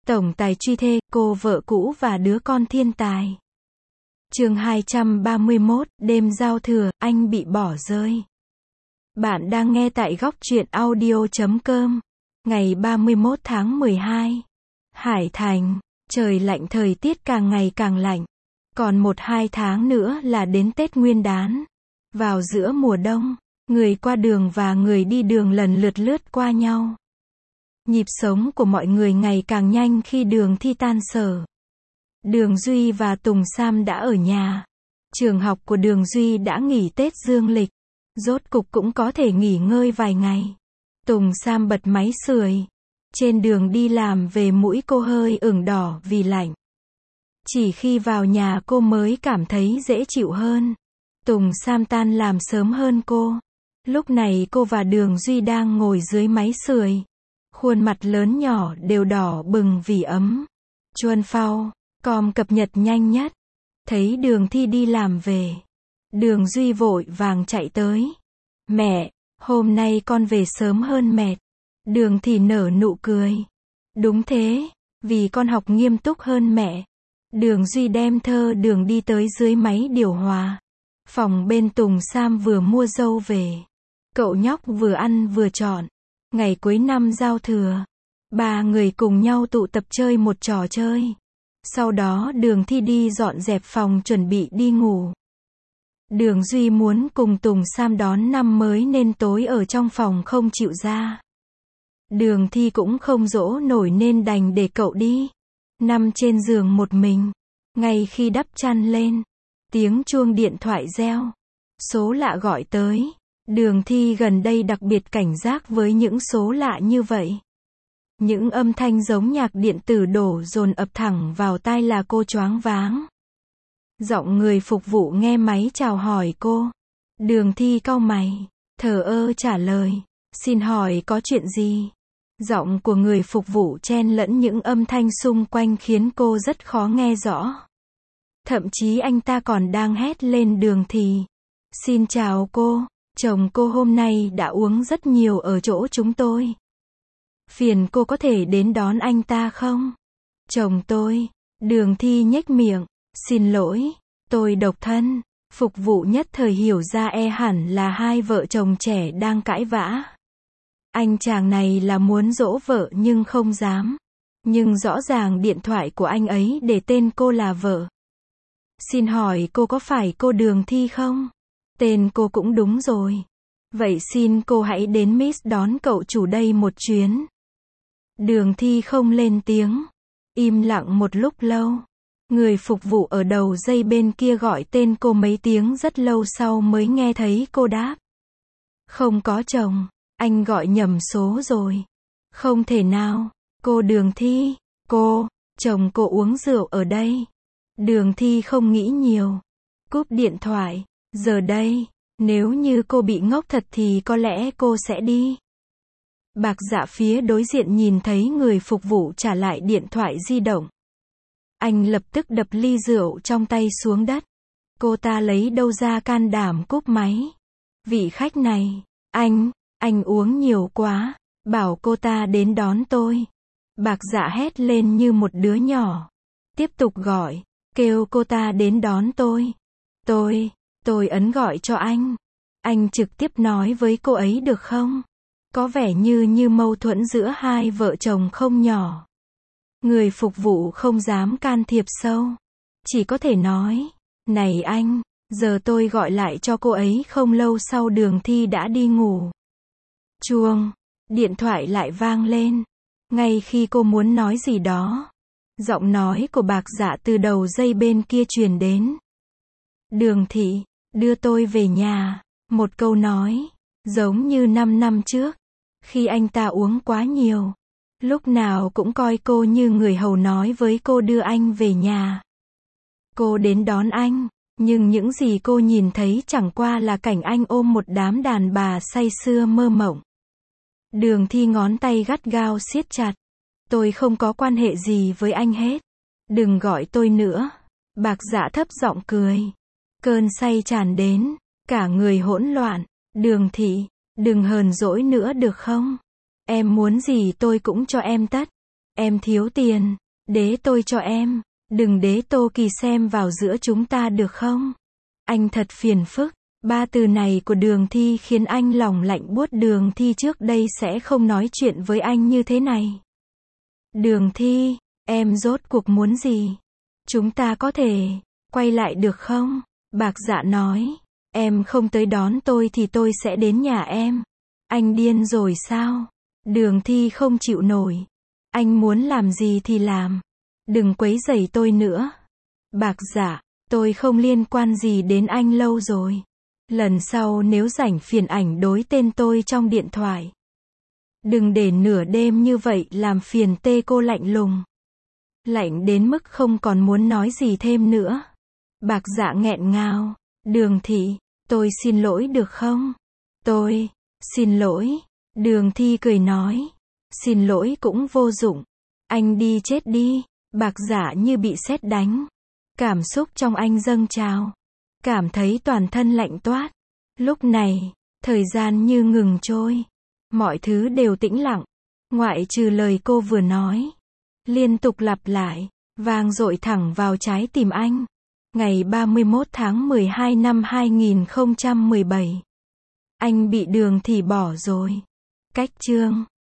Tổng tài truy thê, cô vợ cũ và đứa con thiên tài. Chương 231, đêm giao thừa, anh bị bỏ rơi. Bạn đang nghe tại góc truyện audio.com. Ngày 31 tháng 12. Hải Thành, trời lạnh, thời tiết càng ngày càng lạnh. Còn 1-2 tháng nữa là đến Tết Nguyên đán. Vào giữa mùa đông, người qua đường và người đi đường lần lượt lướt qua nhau. Nhịp sống của mọi người ngày càng nhanh khi Đường Thi tan sở. Đường Duy và Tùng Sam đã ở nhà. Trường học của Đường Duy đã nghỉ Tết dương lịch. Rốt cục cũng có thể nghỉ ngơi vài ngày. Tùng Sam bật máy sưởi. Trên đường đi làm về mũi cô hơi ửng đỏ vì lạnh. Chỉ khi vào nhà cô mới cảm thấy dễ chịu hơn. Tùng Sam tan làm sớm hơn cô. Lúc này cô và Đường Duy đang ngồi dưới máy sưởi. Khuôn mặt lớn nhỏ đều đỏ bừng vì ấm. Chuan phao, com cập nhật nhanh nhất. Thấy Đường Thi đi làm về. Đường Duy vội vàng chạy tới. Mẹ, hôm nay con về sớm hơn mẹ. Đường Thi nở nụ cười. Đúng thế, vì con học nghiêm túc hơn mẹ. Đường Duy đem thơ Đường đi tới dưới máy điều hòa. Phòng bên Tùng Sam vừa mua dâu về. Cậu nhóc vừa ăn vừa chọn. Ngày cuối năm giao thừa, ba người cùng nhau tụ tập chơi một trò chơi. Sau đó Đường Thi đi dọn dẹp phòng chuẩn bị đi ngủ. Đường Duy muốn cùng Tùng Sam đón năm mới nên tối ở trong phòng không chịu ra. Đường Thi cũng không dỗ nổi nên đành để cậu đi. Nằm trên giường một mình. Ngay khi đắp chăn lên, tiếng chuông điện thoại reo. Số lạ gọi tới. Đường Thi gần đây đặc biệt cảnh giác với những số lạ như vậy. Những âm thanh giống nhạc điện tử đổ dồn ập thẳng vào tai là cô choáng váng. Giọng người phục vụ nghe máy chào hỏi cô. Đường Thi cau mày, thờ ơ trả lời. Xin hỏi có chuyện gì? Giọng của người phục vụ chen lẫn những âm thanh xung quanh khiến cô rất khó nghe rõ. Thậm chí anh ta còn đang hét lên Đường Thi. Xin chào cô. Chồng cô hôm nay đã uống rất nhiều ở chỗ chúng tôi. Phiền cô có thể đến đón anh ta không? Chồng tôi. Đường Thi nhếch miệng. Xin lỗi, tôi độc thân. Phục vụ nhất thời hiểu ra hẳn là hai vợ chồng trẻ đang cãi vã. Anh chàng này là muốn dỗ vợ nhưng không dám. Nhưng rõ ràng điện thoại của anh ấy để tên cô là vợ. Xin hỏi cô có phải cô Đường Thi không? Tên cô cũng đúng rồi. Vậy xin cô hãy đến Miss đón cậu chủ đây một chuyến. Đường Thi không lên tiếng. Im lặng một lúc lâu. Người phục vụ ở đầu dây bên kia gọi tên cô mấy tiếng rất lâu sau mới nghe thấy cô đáp. Không có chồng, anh gọi nhầm số rồi. Không thể nào, cô Đường Thi, chồng cô uống rượu ở đây. Đường Thi không nghĩ nhiều. Cúp điện thoại. Giờ đây, nếu như cô bị ngốc thật thì có lẽ cô sẽ đi. Bạc Dạ phía đối diện nhìn thấy người phục vụ trả lại điện thoại di động. Anh lập tức đập ly rượu trong tay xuống đất. Cô ta lấy đâu ra can đảm cúp máy. Vị khách này, anh uống nhiều quá, bảo cô ta đến đón tôi. Bạc Dạ hét lên như một đứa nhỏ. Tiếp tục gọi, kêu cô ta đến đón tôi. Tôi ấn gọi cho anh. Anh trực tiếp nói với cô ấy được không? Có vẻ như mâu thuẫn giữa hai vợ chồng không nhỏ. Người phục vụ không dám can thiệp sâu. Chỉ có thể nói, này anh, giờ tôi gọi lại cho cô ấy. Không lâu sau Đường Thi đã đi ngủ. Chuông, điện thoại lại vang lên. Ngay khi cô muốn nói gì đó, giọng nói của Bạc Dạ từ đầu dây bên kia truyền đến. Đường Thị, đưa tôi về nhà. Một câu nói, giống như 5 năm trước, khi anh ta uống quá nhiều. Lúc nào cũng coi cô như người hầu nói với cô đưa anh về nhà. Cô đến đón anh, nhưng những gì cô nhìn thấy chẳng qua là cảnh anh ôm một đám đàn bà say sưa mơ mộng. Đường Thi ngón tay gắt gao siết chặt. Tôi không có quan hệ gì với anh hết. Đừng gọi tôi nữa. Bạc Dạ thấp giọng cười. Cơn say tràn đến, cả người hỗn loạn. Đường Thị, đừng hờn dỗi nữa được không? Em muốn gì tôi cũng cho em tất. Em thiếu tiền. Đế tôi cho em. Đừng để Tô Kỳ xem vào giữa chúng ta được không? Anh thật phiền phức. Ba từ này của Đường Thi khiến anh lòng lạnh buốt. Đường Thi trước đây sẽ không nói chuyện với anh như thế này. Đường Thi, em rốt cuộc muốn gì? Chúng ta có thể quay lại được không? Bạc Dạ nói, em không tới đón tôi thì tôi sẽ đến nhà em. Anh điên rồi sao? Đường Thi không chịu nổi. Anh muốn làm gì thì làm. Đừng quấy rầy tôi nữa. Bạc Dạ, tôi không liên quan gì đến anh lâu rồi. Lần sau nếu rảnh phiền ảnh đối tên tôi trong điện thoại. Đừng để nửa đêm như vậy làm phiền tê. Cô lạnh lùng. Lạnh đến mức không còn muốn nói gì thêm nữa. Bạc Dạ nghẹn ngào. Đường Thị, tôi xin lỗi được không? Tôi xin lỗi. Đường Thi cười nói. Xin lỗi cũng vô dụng. Anh đi chết đi. Bạc Dạ như bị sét đánh. Cảm xúc trong anh dâng trào. Cảm thấy toàn thân lạnh toát. Lúc này, thời gian như ngừng trôi. Mọi thứ đều tĩnh lặng. Ngoại trừ lời cô vừa nói. Liên tục lặp lại. Vang dội thẳng vào trái tim anh. Ngày 31 tháng 12 năm 2017. Anh bị Đường Thị bỏ rồi. Cách chương